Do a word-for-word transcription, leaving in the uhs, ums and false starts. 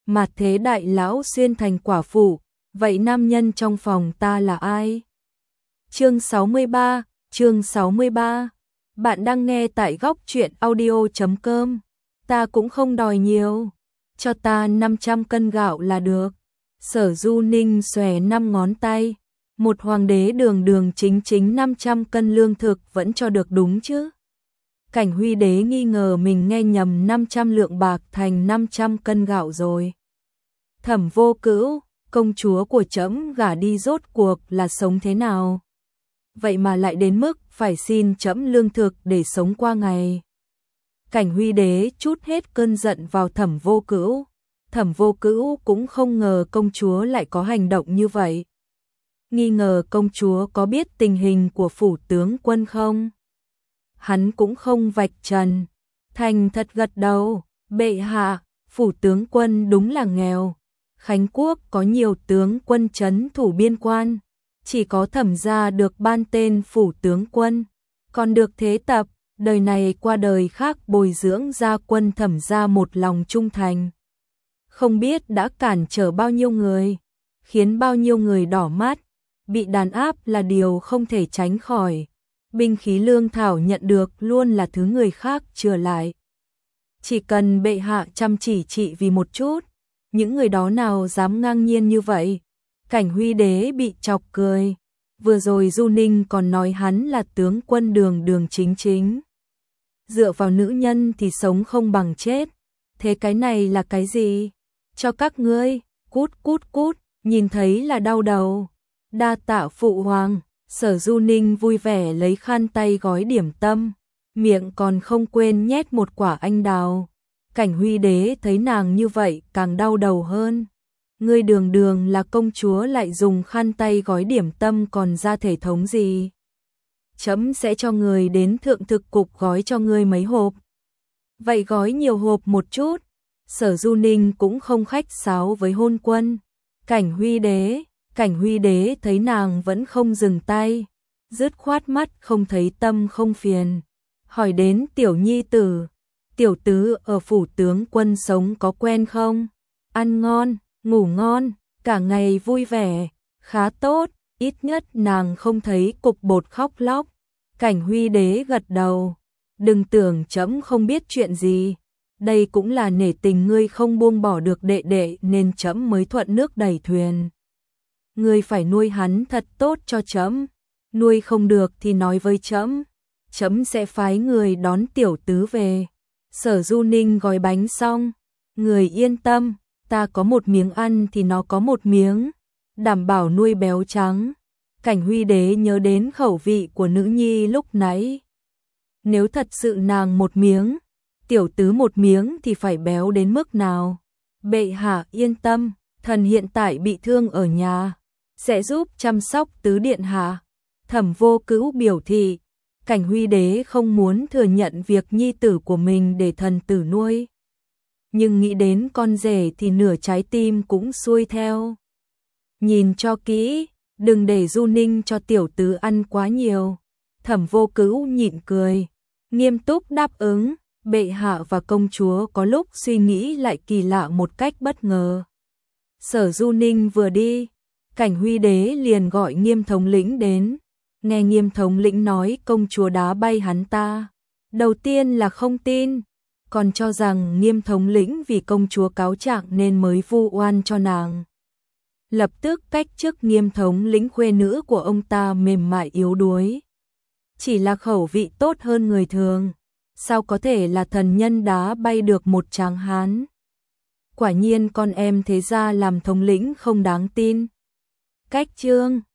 mà thế đại lão xuyên thành quả phụ, vậy nam nhân trong phòng ta là ai? Chương sáu mươi ba, chương sáu mươi ba. Bạn đang nghe tại góc truyện audio chấm com. Ta cũng không đòi nhiều, cho ta năm trăm cân gạo là được. Sở Du Ninh xòe năm ngón tay, một hoàng đế đường đường chính chính năm trăm cân lương thực vẫn cho được đúng chứ? Cảnh Huy đế nghi ngờ mình nghe nhầm năm trăm lượng bạc thành năm trăm cân gạo rồi. Thẩm Vô Cữu, công chúa của trẫm gả đi rốt cuộc là sống thế nào? Vậy mà lại đến mức phải xin trẫm lương thực để sống qua ngày. Cảnh Huy đế trút hết cơn giận vào Thẩm Vô Cữu. Thẩm Vô Cữu cũng không ngờ công chúa lại có hành động như vậy. Nghi ngờ công chúa có biết tình hình của phủ tướng quân không? Hắn cũng không vạch trần, thành thật gật đầu, bệ hạ, phủ tướng quân đúng là nghèo. Khánh Quốc có nhiều tướng quân trấn thủ biên quan, chỉ có Thẩm gia được ban tên phủ tướng quân, còn được thế tập, đời này qua đời khác bồi dưỡng gia quân Thẩm gia một lòng trung thành. Không biết đã cản trở bao nhiêu người, khiến bao nhiêu người đỏ mắt, bị đàn áp là điều không thể tránh khỏi. Binh khí lương thảo nhận được luôn là thứ người khác chừa lại. Chỉ cần bệ hạ chăm chỉ trị vì một chút, những người đó nào dám ngang nhiên như vậy? Cảnh Huy đế bị chọc cười. Vừa rồi Du Ninh còn nói hắn là tướng quân đường đường chính chính. Dựa vào nữ nhân thì sống không bằng chết. Thế cái này là cái gì? Cho các ngươi, cút cút cút, nhìn thấy là đau đầu. Đa tạ phụ hoàng. Sở Du Ninh vui vẻ lấy khăn tay gói điểm tâm, miệng còn không quên nhét một quả anh đào. Cảnh Huy đế thấy nàng như vậy càng đau đầu hơn. Ngươi đường đường là công chúa lại dùng khăn tay gói điểm tâm còn ra thể thống gì? Trẫm sẽ cho người đến thượng thực cục gói cho ngươi mấy hộp. Vậy gói nhiều hộp một chút. Sở Du Ninh cũng không khách sáo với hôn quân. Cảnh Huy đế Cảnh Huy đế thấy nàng vẫn không dừng tay, dứt khoát mắt không thấy tâm không phiền, hỏi đến tiểu nhi tử, tiểu tứ ở phủ tướng quân sống có quen không? Ăn ngon, ngủ ngon, cả ngày vui vẻ, khá tốt, ít nhất nàng không thấy cục bột khóc lóc. Cảnh Huy đế gật đầu, đừng tưởng trẫm không biết chuyện gì, đây cũng là nể tình ngươi không buông bỏ được đệ đệ nên trẫm mới thuận nước đẩy thuyền. Ngươi phải nuôi hắn thật tốt cho trẫm, nuôi không được thì nói với trẫm, trẫm sẽ phái người đón tiểu tứ về. Sở Du Ninh gói bánh xong, người yên tâm, ta có một miếng ăn thì nó có một miếng, đảm bảo nuôi béo trắng. Cảnh Huy đế nhớ đến khẩu vị của nữ nhi lúc nãy. Nếu thật sự nàng một miếng, tiểu tứ một miếng thì phải béo đến mức nào? Bệ hạ yên tâm, thần hiện tại bị thương ở nhà, sẽ giúp chăm sóc tứ điện hạ. Thẩm Vô Cữu biểu thị, Cảnh Huy đế không muốn thừa nhận việc nhi tử của mình để thần tử nuôi. Nhưng nghĩ đến con rể thì nửa trái tim cũng xuôi theo. Nhìn cho kỹ, đừng để Du Ninh cho tiểu tứ ăn quá nhiều. Thẩm Vô Cữu nhịn cười, nghiêm túc đáp ứng, bệ hạ và công chúa có lúc suy nghĩ lại kỳ lạ một cách bất ngờ. Sở Du Ninh vừa đi, Cảnh Huy đế liền gọi Nghiêm thống lĩnh đến. Nghe Nghiêm thống lĩnh nói công chúa đá bay hắn ta, đầu tiên là không tin, còn cho rằng Nghiêm thống lĩnh vì công chúa cáo trạng nên mới vu oan cho nàng. Lập tức cách chức Nghiêm thống lĩnh, khuê nữ của ông ta mềm mại yếu đuối, chỉ là khẩu vị tốt hơn người thường, sao có thể là thần nhân đá bay được một tráng hán. Quả nhiên con em thế gia làm thống lĩnh không đáng tin. Cách chương